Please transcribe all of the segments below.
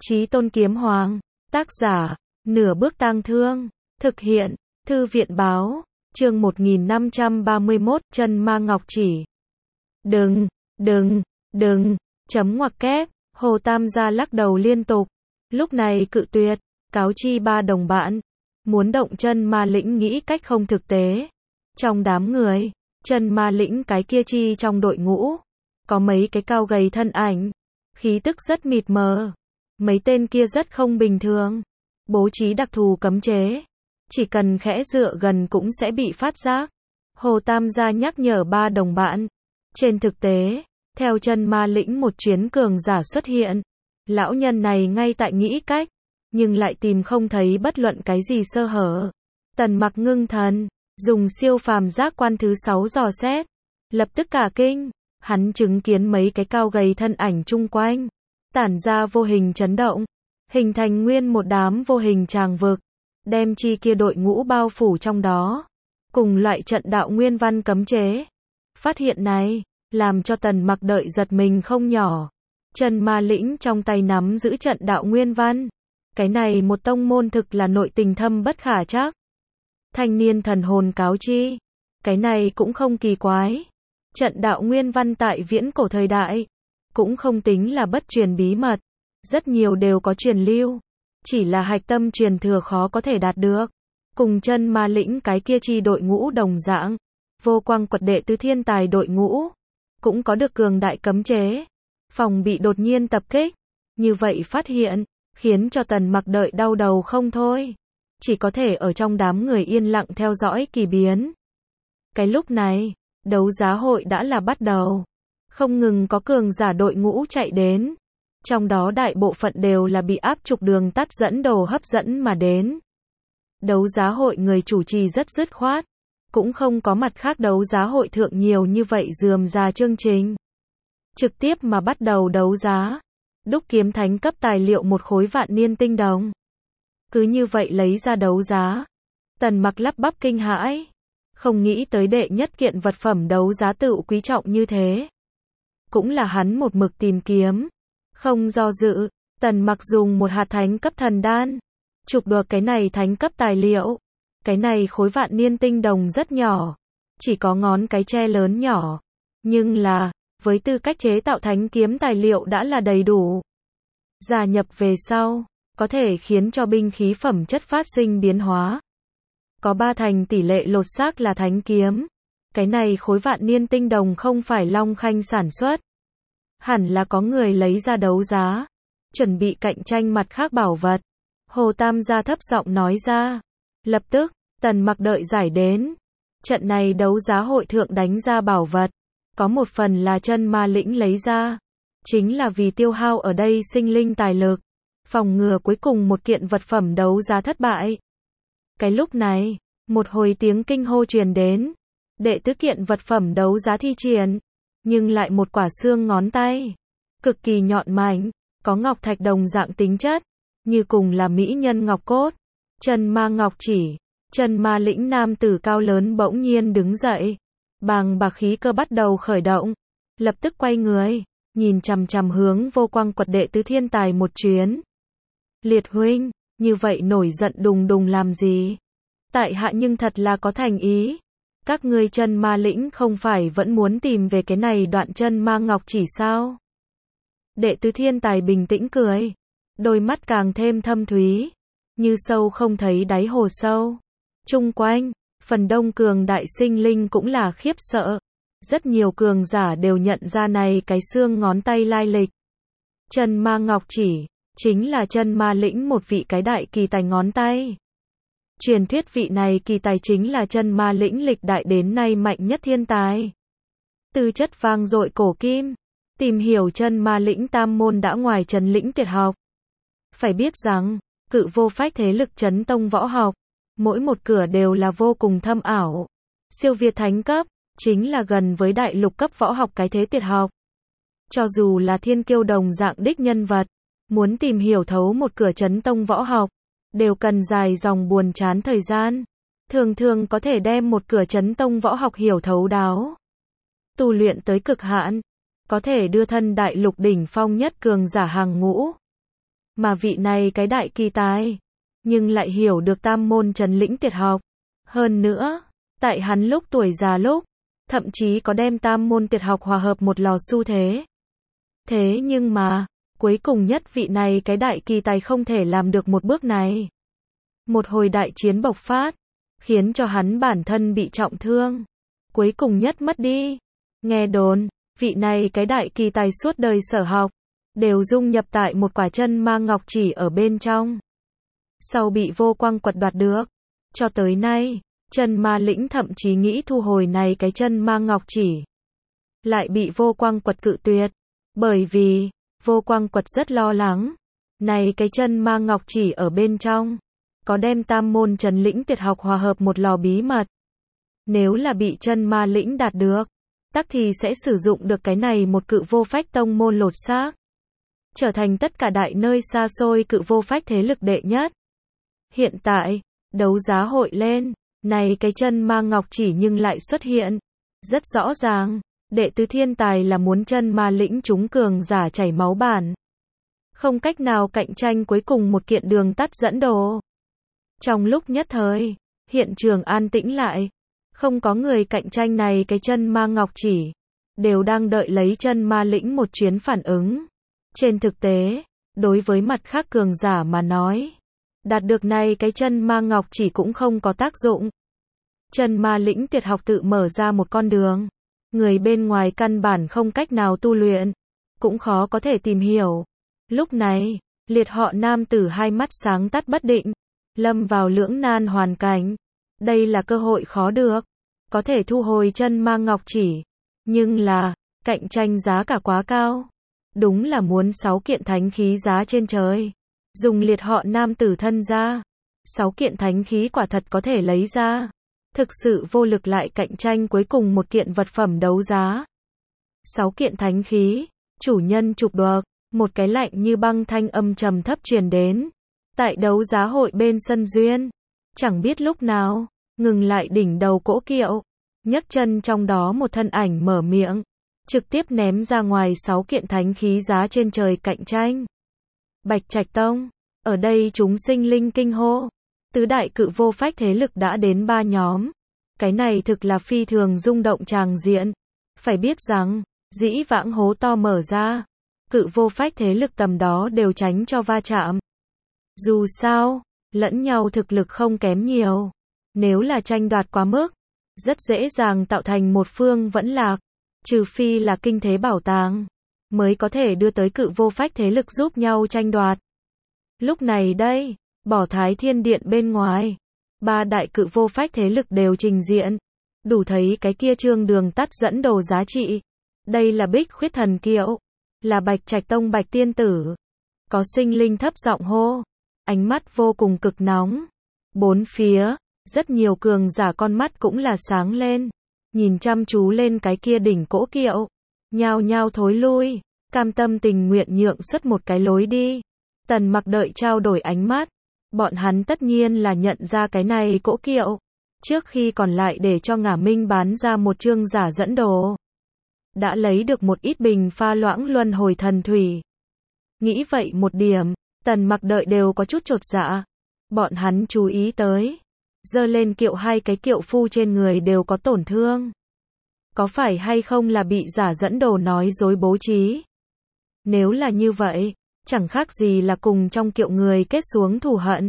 Chí Tôn Kiếm Hoàng, tác giả, Nửa Bước Tang Thương, thực hiện, Thư viện báo, chương 1531, Chân Ma Ngọc Chỉ. Đừng, chấm ngoặc kép, Hồ Tam gia lắc đầu liên tục, lúc này cự tuyệt, cáo chi ba đồng bạn, muốn động Chân Ma Lĩnh nghĩ cách không thực tế. Trong đám người, Chân Ma Lĩnh cái kia chi trong đội ngũ, có mấy cái cao gầy thân ảnh, khí tức rất mịt mờ, mấy tên kia rất không bình thường, bố trí đặc thù cấm chế, chỉ cần khẽ dựa gần cũng sẽ bị phát giác. Hồ Tam gia nhắc nhở ba đồng bạn, trên thực tế, theo Chân Ma Lĩnh một chuyến cường giả xuất hiện, lão nhân này ngay tại nghĩ cách, nhưng lại tìm không thấy bất luận cái gì sơ hở. Tần Mặc ngưng thần, dùng siêu phàm giác quan thứ 6 dò xét, lập tức cả kinh, hắn chứng kiến mấy cái cao gầy thân ảnh chung quanh, tản ra vô hình chấn động, hình thành nguyên một đám vô hình tràng vực, đem chi kia đội ngũ bao phủ trong đó, cùng loại trận đạo nguyên văn cấm chế. Phát hiện này, làm cho Tần Mặc đợi giật mình không nhỏ. Chân Ma Lĩnh trong tay nắm giữ trận đạo nguyên văn. Cái này một tông môn thực là nội tình thâm bất khả trắc. Thanh niên thần hồn cáo chi. Cái này cũng không kỳ quái. Trận đạo nguyên văn tại viễn cổ thời đại, cũng không tính là bất truyền bí mật. Rất nhiều đều có truyền lưu. Chỉ là hạch tâm truyền thừa khó có thể đạt được. Cùng Chân Ma Lĩnh cái kia chi đội ngũ đồng dạng. Vô Quang Quật đệ tứ thiên tài đội ngũ, cũng có được cường đại cấm chế, phòng bị đột nhiên tập kích. Như vậy phát hiện, khiến cho Tần Mặc đợi đau đầu không thôi. Chỉ có thể ở trong đám người yên lặng theo dõi kỳ biến. Cái lúc này, đấu giá hội đã là bắt đầu. Không ngừng có cường giả đội ngũ chạy đến. Trong đó đại bộ phận đều là bị áp trục đường tắt dẫn đồ hấp dẫn mà đến. Đấu giá hội người chủ trì rất dứt khoát. Cũng không có mặt khác đấu giá hội thượng nhiều như vậy rườm rà chương trình. Trực tiếp mà bắt đầu đấu giá. Đúc kiếm thánh cấp tài liệu một khối vạn niên tinh đồng. Cứ như vậy lấy ra đấu giá. Tần Mặc lắp bắp kinh hãi. Không nghĩ tới đệ nhất kiện vật phẩm đấu giá tựu quý trọng như thế. Cũng là hắn một mực tìm kiếm. Không do dự, Tần Mặc dùng một hạt thánh cấp thần đan. Chụp được cái này thánh cấp tài liệu. Cái này khối vạn niên tinh đồng rất nhỏ, chỉ có ngón cái tre lớn nhỏ, nhưng là, với tư cách chế tạo thánh kiếm tài liệu đã là đầy đủ. Gia nhập về sau, có thể khiến cho binh khí phẩm chất phát sinh biến hóa. Có 3 thành tỷ lệ lột xác là thánh kiếm. Cái này khối vạn niên tinh đồng không phải Long Khanh sản xuất. Hẳn là có người lấy ra đấu giá, chuẩn bị cạnh tranh mặt khác bảo vật. Hồ Tam gia thấp giọng nói ra. Lập tức, Tần Mặc đợi giải đến. Trận này đấu giá hội thượng đánh ra bảo vật. Có một phần là Chân Ma Lĩnh lấy ra. Chính là vì tiêu hao ở đây sinh linh tài lực. Phòng ngừa cuối cùng một kiện vật phẩm đấu giá thất bại. Cái lúc này, một hồi tiếng kinh hô truyền đến. Đệ tứ kiện vật phẩm đấu giá thi triển. Nhưng lại một quả xương ngón tay. Cực kỳ nhọn mảnh. Có ngọc thạch đồng dạng tính chất. Như cùng là mỹ nhân ngọc cốt. Chân Ma Ngọc Chỉ. Chân Ma Lĩnh nam tử cao lớn bỗng nhiên đứng dậy. Bàng bạc khí cơ bắt đầu khởi động. Lập tức quay người, nhìn chằm chằm hướng Vô Quang Quật đệ tứ thiên tài một chuyến. Liệt huynh, như vậy nổi giận đùng đùng làm gì? Tại hạ nhưng thật là có thành ý. Các ngươi Chân Ma Lĩnh không phải vẫn muốn tìm về cái này đoạn Chân Ma Ngọc Chỉ sao? Đệ tứ thiên tài bình tĩnh cười. Đôi mắt càng thêm thâm thúy. Như sâu không thấy đáy hồ sâu. Chung quanh, phần đông cường đại sinh linh cũng là khiếp sợ. Rất nhiều cường giả đều nhận ra này cái xương ngón tay lai lịch. Chân Ma Ngọc Chỉ, chính là Chân Ma Lĩnh một vị cái đại kỳ tài ngón tay. Truyền thuyết vị này kỳ tài chính là Chân Ma Lĩnh lịch đại đến nay mạnh nhất thiên tài. Tư chất vang dội cổ kim. Tìm hiểu Chân Ma Lĩnh tam môn đã ngoài Trần Lĩnh tuyệt học. Phải biết rằng, cự vô phách thế lực chấn tông võ học, mỗi một cửa đều là vô cùng thâm ảo. Siêu việt thánh cấp, chính là gần với đại lục cấp võ học cái thế tuyệt học. Cho dù là thiên kiêu đồng dạng đích nhân vật, muốn tìm hiểu thấu một cửa chấn tông võ học, đều cần dài dòng buồn chán thời gian. Thường thường có thể đem một cửa chấn tông võ học hiểu thấu đáo. Tu luyện tới cực hạn, có thể đưa thân đại lục đỉnh phong nhất cường giả hàng ngũ. mà vị này cái đại kỳ tài, nhưng lại hiểu được tam môn trấn lĩnh tuyệt học. Hơn nữa, tại hắn lúc tuổi già lúc, thậm chí có đem tam môn tuyệt học hòa hợp một lò xu thế. Thế nhưng mà, cuối cùng nhất vị này cái đại kỳ tài không thể làm được một bước này. Một hồi đại chiến bộc phát, khiến cho hắn bản thân bị trọng thương. Cuối cùng nhất mất đi. Nghe đồn, vị này cái đại kỳ tài suốt đời sở học, đều dung nhập tại một quả chân ma ngọc chỉ ở bên trong. Sau bị Vô Quang Quật đoạt được, cho tới nay, chân ma lĩnh thậm chí nghĩ thu hồi này cái chân ma ngọc chỉ. Lại bị Vô Quang Quật cự tuyệt, bởi vì, Vô Quang Quật rất lo lắng. Này cái chân ma ngọc chỉ ở bên trong, có đem tam môn trấn lĩnh tuyệt học hòa hợp một lò bí mật. Nếu là bị chân ma lĩnh đạt được, tắc thì sẽ sử dụng được cái này một cự vô phách tông môn lột xác. Trở thành tất cả đại nơi xa xôi cự vô phách thế lực đệ nhất. Hiện tại, đấu giá hội lên, này cái chân ma ngọc chỉ nhưng lại xuất hiện. Rất rõ ràng, đệ tứ thiên tài là muốn chân ma lĩnh chúng cường giả chảy máu bản. Không cách nào cạnh tranh cuối cùng một kiện đường tắt dẫn đồ. Trong lúc nhất thời, hiện trường an tĩnh lại. Không có người cạnh tranh này cái chân ma ngọc chỉ. Đều đang đợi lấy chân ma lĩnh một chuyến phản ứng. Trên thực tế, đối với mặt khác cường giả mà nói, đạt được này cái chân ma ngọc chỉ cũng không có tác dụng. Chân ma lĩnh tuyệt học tự mở ra một con đường. Người bên ngoài căn bản không cách nào tu luyện. Cũng khó có thể tìm hiểu. Lúc này, liệt họ nam tử hai mắt sáng tắt bất định. Lâm vào lưỡng nan hoàn cảnh. Đây là cơ hội khó được. Có thể thu hồi chân ma ngọc chỉ. Nhưng là, cạnh tranh giá cả quá cao. Đúng là muốn 6 kiện thánh khí giá trên trời. Dùng liệt họ nam tử thân ra. 6 kiện thánh khí quả thật có thể lấy ra. Thực sự vô lực lại cạnh tranh cuối cùng một kiện vật phẩm đấu giá. 6 kiện thánh khí, chủ nhân chụp được, một cái lạnh như băng thanh âm trầm thấp truyền đến. Tại đấu giá hội bên sân duyên, chẳng biết lúc nào, ngừng lại đỉnh đầu cỗ kiệu, nhấc chân trong đó một thân ảnh mở miệng, trực tiếp ném ra ngoài 6 kiện thánh khí giá trên trời cạnh tranh. Bạch Trạch Tông, ở đây chúng sinh linh kinh hô. Tứ đại cự vô phách thế lực đã đến 3 nhóm. Cái này thực là phi thường rung động tràng diện. Phải biết rằng, dĩ vãng hố to mở ra, cự vô phách thế lực tầm đó đều tránh cho va chạm. Dù sao, lẫn nhau thực lực không kém nhiều. Nếu là tranh đoạt quá mức, rất dễ dàng tạo thành một phương vẫn lạc. Trừ phi là kinh thế bảo tàng, mới có thể đưa tới cự vô phách thế lực giúp nhau tranh đoạt. Lúc này đây, bỏ Thái Thiên Điện bên ngoài, 3 đại cự vô phách thế lực đều trình diện, đủ thấy cái kia trương đường tắt dẫn đồ giá trị. Đây là Bích Khuyết Thần Kiệu, là Bạch Trạch Tông Bạch Tiên Tử. Có sinh linh thấp giọng hô, ánh mắt vô cùng cực nóng. Bốn phía, rất nhiều cường giả con mắt cũng là sáng lên, nhìn chăm chú lên cái kia đỉnh cỗ kiệu, nhao nhao thối lui, cam tâm tình nguyện nhượng xuất một cái lối đi. Tần Mặc đợi trao đổi ánh mắt. Bọn hắn tất nhiên là nhận ra cái này cỗ kiệu. Trước khi còn lại để cho Ngả Minh bán ra một chương giả dẫn đồ. Đã lấy được một ít bình pha loãng luân hồi thần thủy. Nghĩ vậy một điểm, Tần Mặc đợi đều có chút chột dạ. Bọn hắn chú ý tới. Giơ lên kiệu hai cái kiệu phu trên người đều có tổn thương. Có phải hay không là bị giả dẫn đồ nói dối bố trí? Nếu là như vậy, chẳng khác gì là cùng trong kiệu người kết xuống thù hận.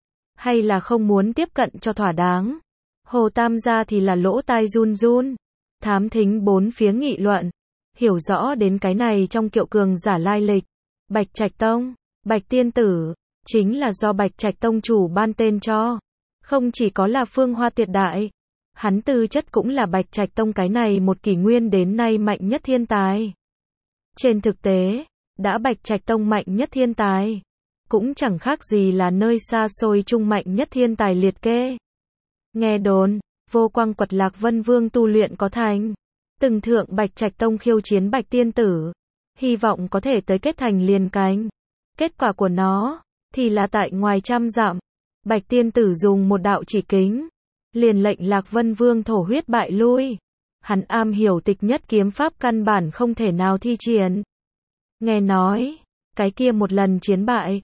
Hay là không muốn tiếp cận cho thỏa đáng. Hồ Tam gia thì là lỗ tai run run. Thám thính bốn phía nghị luận. Hiểu rõ đến cái này trong kiệu cường giả lai lịch. Bạch Trạch Tông, Bạch Tiên Tử, chính là do Bạch Trạch Tông chủ ban tên cho. Không chỉ có là Phương Hoa Tiệt Đại. Hắn tư chất cũng là Bạch Trạch Tông cái này một kỷ nguyên đến nay mạnh nhất thiên tài. Trên thực tế, đã Bạch Trạch Tông mạnh nhất thiên tài, cũng chẳng khác gì là nơi xa xôi trung mạnh nhất thiên tài liệt kê. Nghe đồn, Vô Quang Quật Lạc Vân Vương tu luyện có thành, từng thượng Bạch Trạch Tông khiêu chiến Bạch Tiên Tử, hy vọng có thể tới kết thành liền cánh. Kết quả của nó, thì là tại ngoài trăm dặm, Bạch Tiên Tử dùng một đạo chỉ kính, liền lệnh Lạc Vân Vương thổ huyết bại lui. Hắn am hiểu tịch nhất kiếm pháp căn bản không thể nào thi triển. Nghe nói, cái kia một lần chiến bại,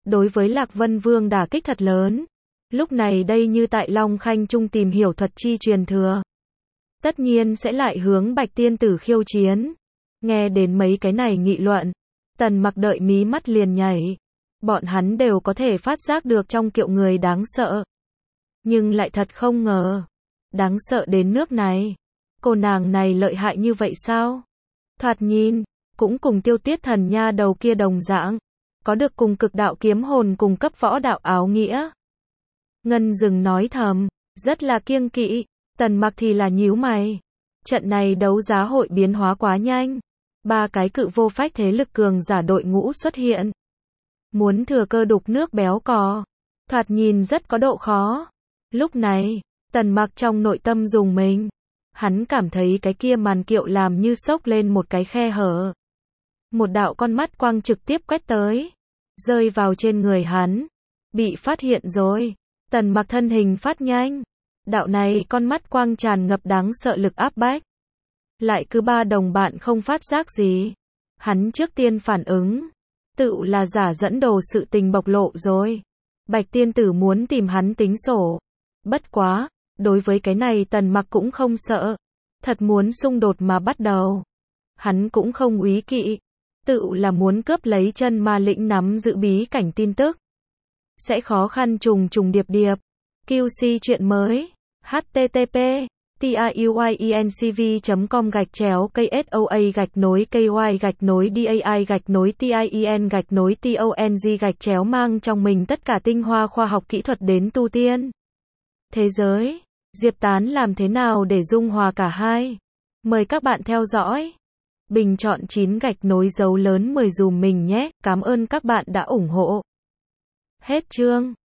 Đối với Lạc Vân Vương đả kích thật lớn. Lúc này đây như tại Long Khanh Trung tìm hiểu thuật chi truyền thừa. Tất nhiên sẽ lại hướng Bạch Tiên Tử khiêu chiến. Nghe đến mấy cái này nghị luận, Tần Mặc đợi mí mắt liền nhảy. Bọn hắn đều có thể phát giác được trong kiệu người đáng sợ. Nhưng lại thật không ngờ. Đáng sợ đến nước này. Cô nàng này lợi hại như vậy sao? Thoạt nhìn, cũng cùng Tiêu Tiết Thần nha đầu kia đồng dạng. Có được cùng cực đạo kiếm hồn cùng cấp võ đạo áo nghĩa. Ngân Dừng nói thầm, rất là kiêng kỵ. Tần Mặc thì là nhíu mày. Trận này đấu giá hội biến hóa quá nhanh. 3 cái cự vô phách thế lực cường giả đội ngũ xuất hiện. Muốn thừa cơ đục nước béo cò. Thoạt nhìn rất có độ khó. Lúc này, Tần Mặc trong nội tâm rùng mình. Hắn cảm thấy cái kia màn kiệu làm như xốc lên một cái khe hở. Một đạo con mắt quang trực tiếp quét tới. Rơi vào trên người hắn. Bị phát hiện rồi. Tần Mặc thân hình phát nhanh. Đạo này con mắt quang tràn ngập đáng sợ lực áp bách. Lại cứ 3 đồng bạn không phát giác gì. Hắn trước tiên phản ứng. Tự là giả dẫn đồ sự tình bộc lộ rồi. Bạch Tiên Tử muốn tìm hắn tính sổ. Bất quá, đối với cái này Tần Mặc cũng không sợ. Thật muốn xung đột mà bắt đầu. Hắn cũng không úy kỵ. Tự là muốn cướp lấy chân ma lĩnh nắm giữ bí cảnh tin tức. Sẽ khó khăn trùng điệp điệp. QC chuyện mới. http tiuyencv.com/KSOA-KY-DAI-TIEN-TONG mang trong mình tất cả tinh hoa khoa học kỹ thuật đến tu tiên. Thế giới, Diệp Tán làm thế nào để dung hòa cả hai? Mời các bạn theo dõi. Bình chọn 9 dấu lớn 10 dùm mình nhé, cảm ơn các bạn đã ủng hộ. Hết chương.